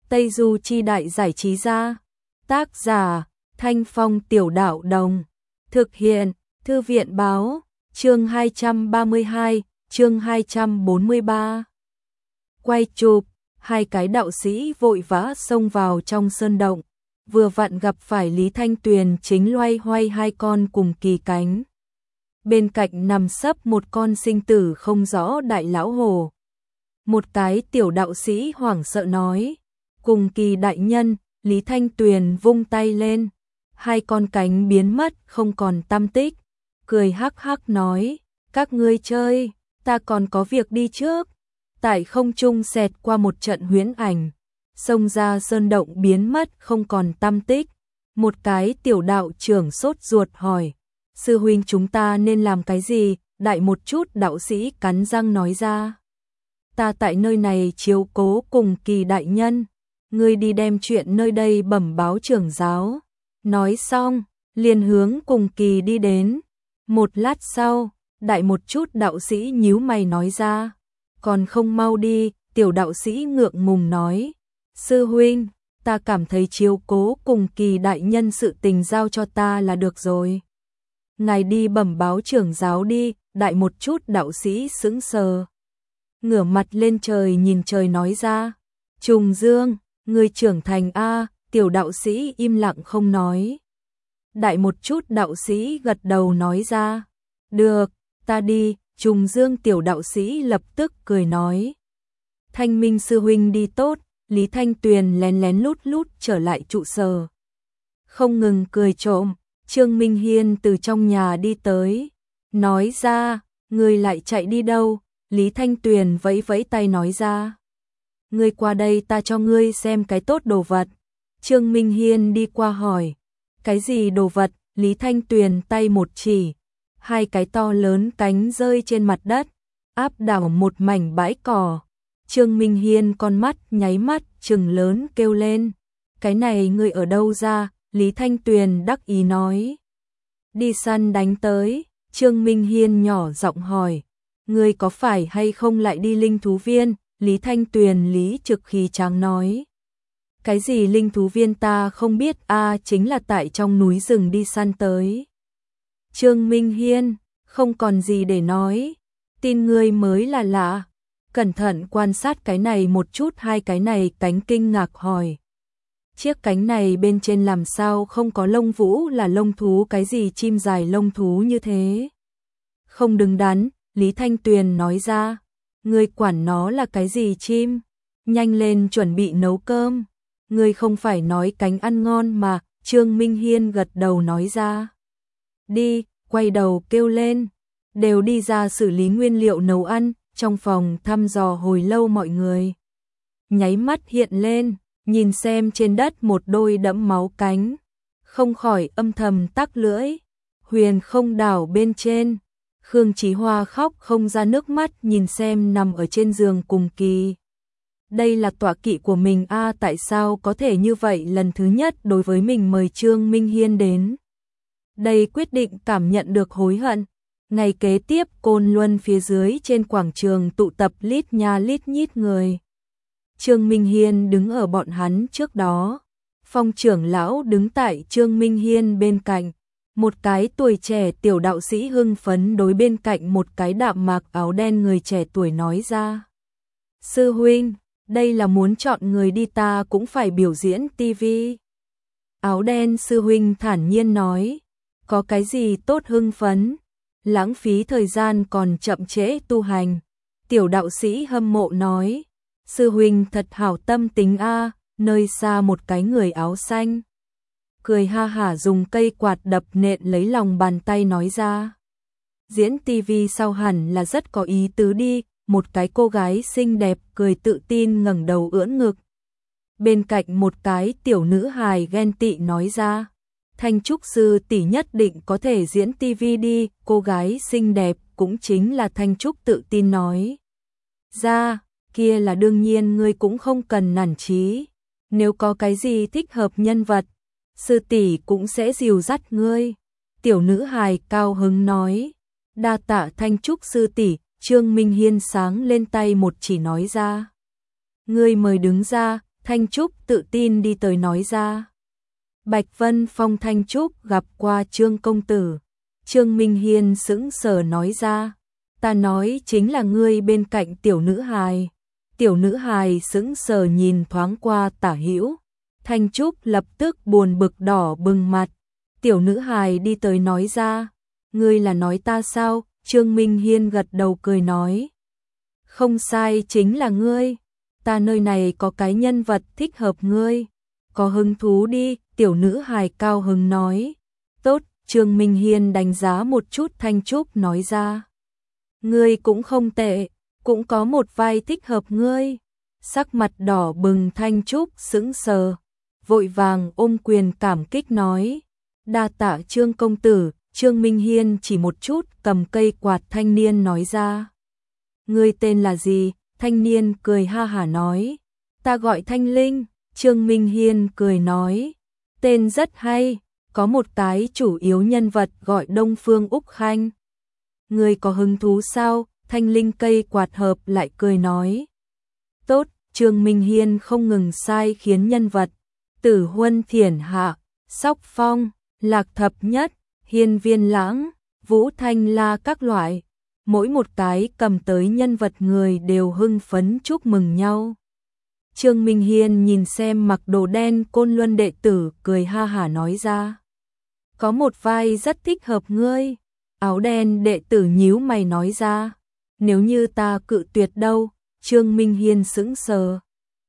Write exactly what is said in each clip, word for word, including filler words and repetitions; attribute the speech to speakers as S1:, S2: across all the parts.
S1: Tây Du Chi Đại Giải Trí Gia. Tác giả Thanh Phong Tiểu Đạo Đồng. Thực hiện Thư viện Báo. Chương hai trăm ba mươi hai, chương hai trăm bốn mươi ba. Quay chụp, hai cái đạo sĩ vội vã xông vào trong sơn động, vừa vặn gặp phải Lý Thanh Tuyền chính loay hoay hai con cùng kỳ cánh. Bên cạnh nằm sấp một con sinh tử không rõ đại lão hổ. Một cái tiểu đạo sĩ hoảng sợ nói, cùng kỳ đại nhân. Lý Thanh Tuyền vung tay lên, hai con cánh biến mất không còn tăm tích, cười hắc hắc nói, các ngươi chơi, ta còn có việc đi trước. Tại không trung xẹt qua một trận huyễn ảnh, xông ra sơn động biến mất không còn tăm tích. Một cái tiểu đạo trưởng sốt ruột hỏi, sư huynh chúng ta nên làm cái gì? Đại một chút đạo sĩ cắn răng nói ra, ta tại nơi này chiếu cố cùng kỳ đại nhân, ngươi đi đem chuyện nơi đây bẩm báo trưởng giáo. Nói xong, liền hướng cùng kỳ đi đến. Một lát sau, đại một chút đạo sĩ nhíu mày nói ra, còn không mau đi. Tiểu đạo sĩ ngượng ngùng nói, sư huynh, ta cảm thấy chiếu cố cùng kỳ đại nhân sự tình giao cho ta là được rồi. Ngài đi bẩm báo trưởng giáo đi. Đại một chút đạo sĩ sững sờ, ngửa mặt lên trời nhìn trời nói ra, Trùng Dương, người trưởng thành a. Tiểu đạo sĩ im lặng không nói. Đại một chút đạo sĩ gật đầu nói ra, được, ta đi. Trùng Dương tiểu đạo sĩ lập tức cười nói, Thanh Minh sư huynh đi tốt. Lý Thanh Tuyền lén lén lút lút trở lại trụ sở, không ngừng cười trộm. Trương Minh Hiên từ trong nhà đi tới, nói ra, người lại chạy đi đâu? Lý Thanh Tuyền vẫy vẫy tay nói ra, ngươi qua đây ta cho ngươi xem cái tốt đồ vật. Trương Minh Hiên đi qua hỏi, cái gì đồ vật? Lý Thanh Tuyền tay một chỉ, hai cái to lớn cánh rơi trên mặt đất, áp đảo một mảnh bãi cỏ. Trương Minh Hiên con mắt nháy mắt trừng lớn kêu lên, cái này ngươi ở đâu ra? Lý Thanh Tuyền đắc ý nói, đi săn đánh tới. Trương Minh Hiên nhỏ giọng hỏi, ngươi có phải hay không lại đi linh thú viên? Lý Thanh Tuyền lý trực khí tráng nói, cái gì linh thú viên ta không biết a, à, chính là tại trong núi rừng đi săn tới. Trương Minh Hiên không còn gì để nói, tin ngươi mới là lạ. Cẩn thận quan sát cái này một chút. Hai cái này cánh kinh ngạc hỏi, chiếc cánh này bên trên làm sao không có lông vũ? Là lông thú cái gì? Chim dài lông thú như thế không đứng đắn. Lý Thanh Tuyền nói ra, ngươi quản nó là cái gì chim, nhanh lên chuẩn bị nấu cơm. Ngươi không phải nói cánh ăn ngon mà. Trương Minh Hiên gật đầu nói ra, đi. Quay đầu kêu lên, đều đi ra xử lý nguyên liệu nấu ăn. Trong phòng thăm dò hồi lâu mọi người nháy mắt hiện lên, nhìn xem trên đất một đôi đẫm máu cánh, không khỏi âm thầm tắc lưỡi. Huyền Không Đảo bên trên, Khương Chí Hoa khóc không ra nước mắt nhìn xem nằm ở trên giường cùng kỳ. Đây là tọa kỵ của mình a, à, tại sao có thể như vậy? Lần thứ nhất đối với mình mời Trương Minh Hiên đến đây quyết định cảm nhận được hối hận. Ngày kế tiếp Côn Luân phía dưới trên quảng trường tụ tập lít nha lít nhít người. Trương Minh Hiên đứng ở bọn hắn trước đó, Phong trưởng lão đứng tại Trương Minh Hiên bên cạnh. Một cái tuổi trẻ tiểu đạo sĩ hưng phấn đối bên cạnh một cái đạm mạc áo đen người trẻ tuổi nói ra, sư huynh, đây là muốn chọn người đi, ta cũng phải biểu diễn tivi. Áo đen sư huynh thản nhiên nói, có cái gì tốt hưng phấn, lãng phí thời gian còn chậm trễ tu hành. Tiểu đạo sĩ hâm mộ nói, sư huynh thật hảo tâm tính a. À. Nơi xa một cái người áo xanh cười ha hả dùng cây quạt đập nện lấy lòng bàn tay nói ra, diễn tivi sau hẳn là rất có ý tứ đi. Một cái cô gái xinh đẹp cười tự tin ngẩng đầu ưỡn ngực. Bên cạnh một cái tiểu nữ hài ghen tị nói ra, Thanh Trúc sư tỷ nhất định có thể diễn tivi đi. Cô gái xinh đẹp cũng chính là Thanh Trúc tự tin nói ra, kia là đương nhiên, ngươi cũng không cần nản chí. Nếu có cái gì thích hợp nhân vật, sư tỷ cũng sẽ dìu dắt ngươi. Tiểu nữ hài cao hứng nói, đa tạ Thanh Trúc sư tỷ. Trương Minh Hiên sáng lên tay một chỉ nói ra, ngươi mời đứng ra. Thanh Trúc tự tin đi tới nói ra. Bạch Vân Phong Thanh Trúc gặp qua Trương công tử. Trương Minh Hiên sững sờ nói ra. Ta nói chính là ngươi bên cạnh tiểu nữ hài. Tiểu nữ hài sững sờ nhìn thoáng qua Tả Hữu. Thanh Trúc lập tức buồn bực đỏ bừng mặt. Tiểu nữ hài đi tới nói ra. Ngươi là nói ta sao? Trương Minh Hiên gật đầu cười nói. Không sai, chính là ngươi. Ta nơi này có cái nhân vật thích hợp ngươi. Có hứng thú đi, tiểu nữ hài cao hứng nói. Tốt, Trương Minh Hiên đánh giá một chút Thanh Trúc nói ra. Ngươi cũng không tệ, cũng có một vai thích hợp ngươi. Sắc mặt đỏ bừng Thanh Trúc sững sờ, vội vàng ôm quyền cảm kích nói. Đa tạ Trương công tử. Trương Minh Hiên chỉ một chút cầm cây quạt thanh niên nói ra. Ngươi tên là gì? Thanh niên cười ha hả nói. Ta gọi Thanh Linh. Trương Minh Hiên cười nói. Tên rất hay, có một cái chủ yếu nhân vật gọi Đông Phương Úc Khanh. Ngươi có hứng thú sao? Thanh Linh cây quạt hợp lại cười nói. Tốt, Trương Minh Hiên không ngừng sai khiến nhân vật. Tử Huân Thiển Hạ, Sóc Phong, Lạc Thập Nhất, Hiên Viên Lãng, Vũ Thanh La các loại. Mỗi một cái cầm tới nhân vật người đều hưng phấn chúc mừng nhau. Trương Minh Hiên nhìn xem mặc đồ đen Côn Luân đệ tử cười ha hả nói ra. Có một vai rất thích hợp ngươi. Áo đen đệ tử nhíu mày nói ra. Nếu như ta cự tuyệt đâu? Trương Minh Hiên sững sờ.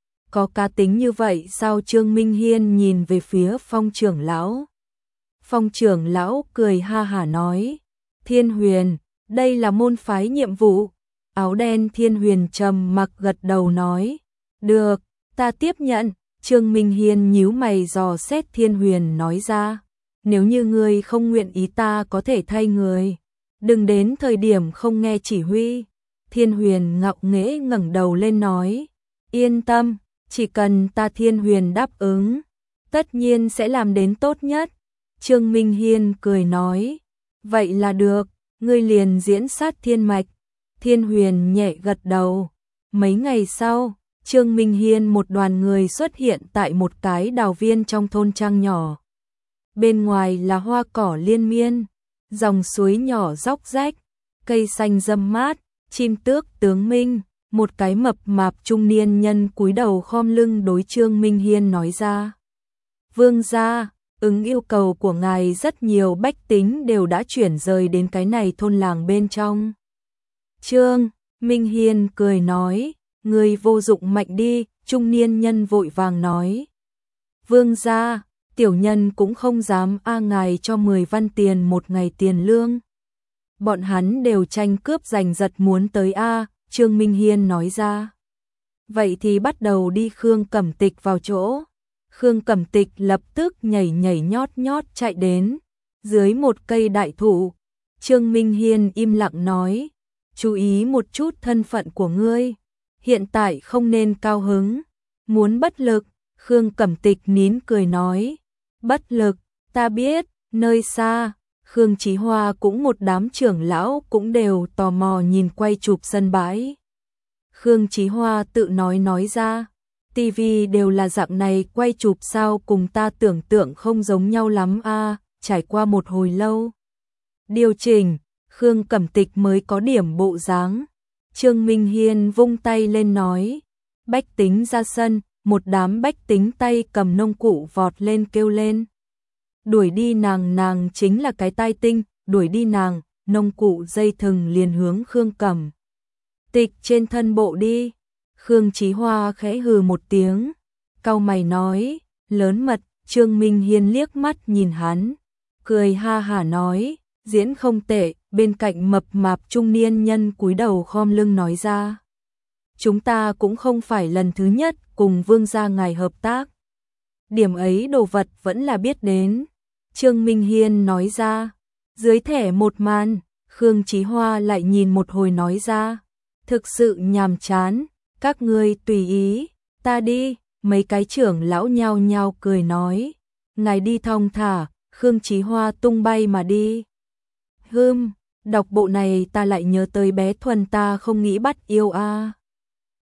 S1: Có cá tính như vậy sao? Trương Minh Hiên nhìn về phía Phong trưởng lão. Phong trưởng lão cười ha hả nói. Thiên Huyền, đây là môn phái nhiệm vụ. Áo đen Thiên Huyền trầm mặc gật đầu nói. Được, ta tiếp nhận. Trương Minh Hiên nhíu mày dò xét Thiên Huyền nói ra. Nếu như ngươi không nguyện ý ta có thể thay người. Đừng đến thời điểm không nghe chỉ huy. Thiên Huyền ngạo nghễ ngẩng đầu lên nói. Yên tâm, chỉ cần ta Thiên Huyền đáp ứng, tất nhiên sẽ làm đến tốt nhất. Trương Minh Hiên cười nói. Vậy là được, ngươi liền diễn sát thiên mạch. Thiên Huyền nhẹ gật đầu. Mấy ngày sau, Trương Minh Hiên một đoàn người xuất hiện tại một cái đào viên trong thôn trang nhỏ. Bên ngoài là hoa cỏ liên miên, dòng suối nhỏ róc rách, cây xanh râm mát, chim tước tướng minh. Một cái mập mạp trung niên nhân cúi đầu khom lưng đối Trương Minh Hiên nói ra. Vương gia, ứng yêu cầu của ngài rất nhiều bách tính đều đã chuyển rời đến cái này thôn làng bên trong. Trương Minh Hiên cười nói. Người vô dụng mạnh đi. Trung niên nhân vội vàng nói. Vương gia, tiểu nhân cũng không dám a ngài cho mười văn tiền một ngày tiền lương. Bọn hắn đều tranh cướp giành giật muốn tới a. Trương Minh Hiên nói ra. Vậy thì bắt đầu đi. Khương Cẩm Tịch vào chỗ. Khương Cẩm Tịch lập tức nhảy nhảy nhót nhót chạy đến. Dưới một cây đại thụ. Trương Minh Hiên im lặng nói. Chú ý một chút thân phận của ngươi. Hiện tại không nên cao hứng. Muốn bất lực. Khương Cẩm Tịch nín cười nói. Bất lực, ta biết. Nơi xa, Khương Chí Hoa cũng một đám trưởng lão cũng đều tò mò nhìn quay chụp sân bãi. Khương Chí Hoa tự nói nói ra. Tivi đều là dạng này quay chụp sao, cùng ta tưởng tượng không giống nhau lắm a. Trải qua một hồi lâu điều chỉnh, Khương Cẩm Tịch mới có điểm bộ dáng. Trương Minh Hiên vung tay lên nói. Bách tính ra sân. Một đám bách tính tay cầm nông cụ vọt lên kêu lên. Đuổi đi nàng, nàng chính là cái tai tinh. Đuổi đi nàng. Nông cụ dây thừng liền hướng Khương Cẩm Tịch trên thân bộ đi. Khương Chí Hoa khẽ hừ một tiếng, cau mày nói. Lớn mật. Trương Minh Hiên liếc mắt nhìn hắn, cười ha hả nói. Diễn không tệ. Bên cạnh mập mạp trung niên nhân cúi đầu khom lưng nói ra. Chúng ta cũng không phải lần thứ nhất cùng vương gia ngài hợp tác. Điểm ấy đồ vật vẫn là biết đến. Trương Minh Hiên nói ra. Dưới thẻ một màn, Khương Chí Hoa lại nhìn một hồi nói ra. Thực sự nhàm chán, các ngươi tùy ý, ta đi. Mấy cái trưởng lão nhao nhao cười nói. Ngài đi thong thả. Khương Chí Hoa tung bay mà đi. Hừm, đọc bộ này ta lại nhớ tới bé Thuần, ta không nghĩ bắt yêu a.